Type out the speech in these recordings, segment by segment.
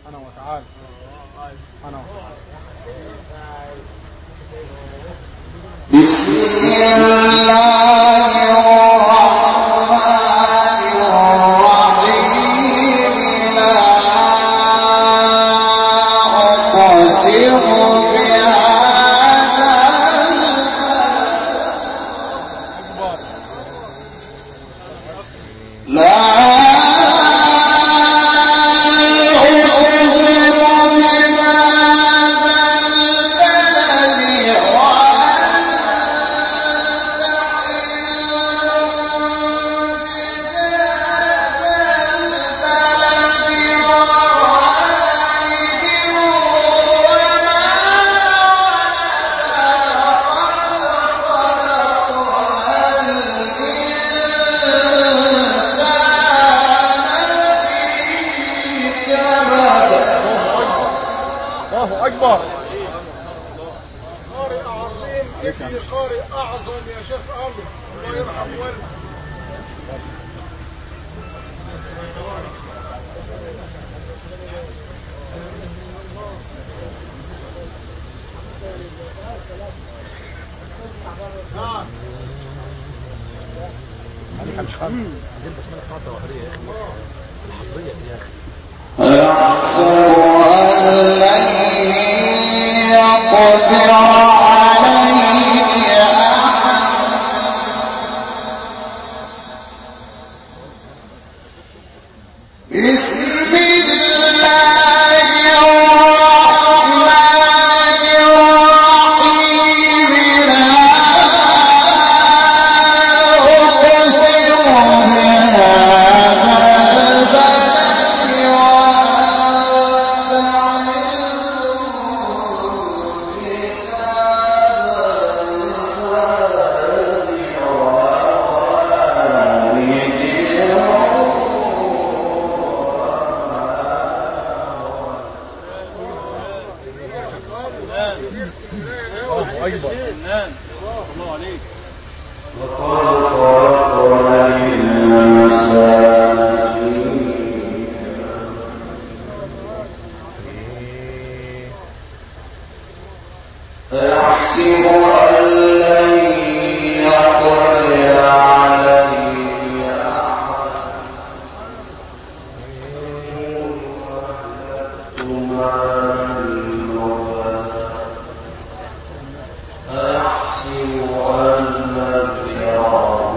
سبحانه وتعالى. بسم الله الرحمن الرحيم لا أقسم بهذا البلد لا أكبر. قارئ عظيم ابن قارئ أعظم يا شيخ أمر، الله يرحم والده. نعم. مش خالص. عايزين بسمله قناه ظواهريه يا اخي، الحصريه يا اخي. أيحسب أن لن يقدر عليه أحد بسم الله الرحمن الرحيم لا أقسم بهذا أيحسب أن لن يقدر عليه أحد أيحسب أن لم يره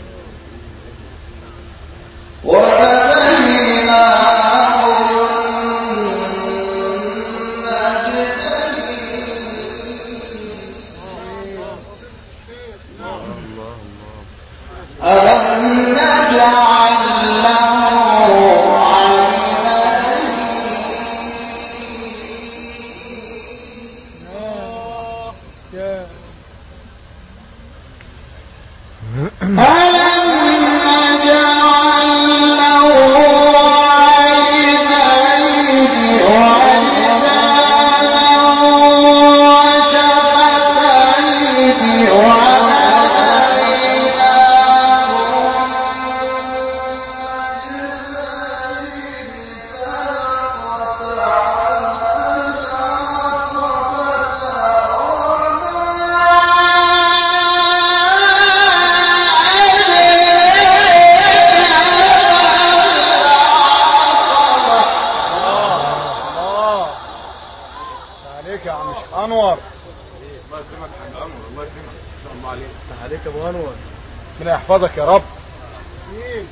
وَهَدَيْنَاهُ انور. الله يكرمك يا حاج انور، الله يكرمك ان شاء الله عليك. افتح عليك يا ابو انور. ربنا يحفظك يا رب. مين؟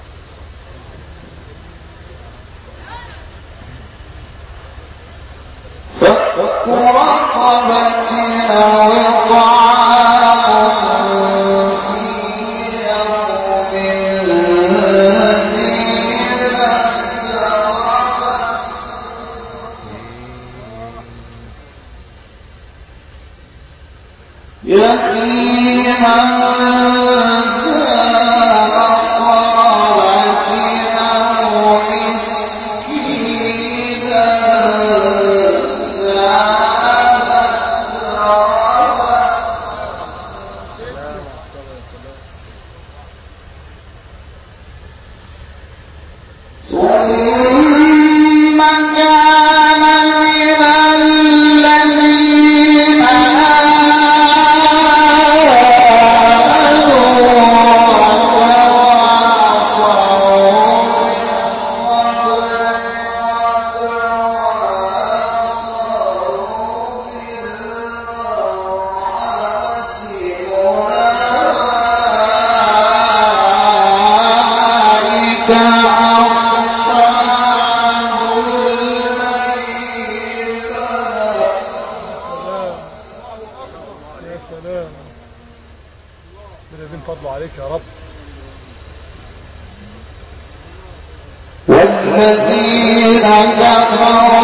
فك رقبة أو إطعام في يوم ذي مسغبة يتيما ذا مقربة أو مسكينا ذا متربة ثم كان من الذين آمنوا وتواصوا بالصبر وتواصوا بالمرحمة أولئك أصحاب الميمنة يا سلام. ربنا فضله عليك يا رب. والذين كفروا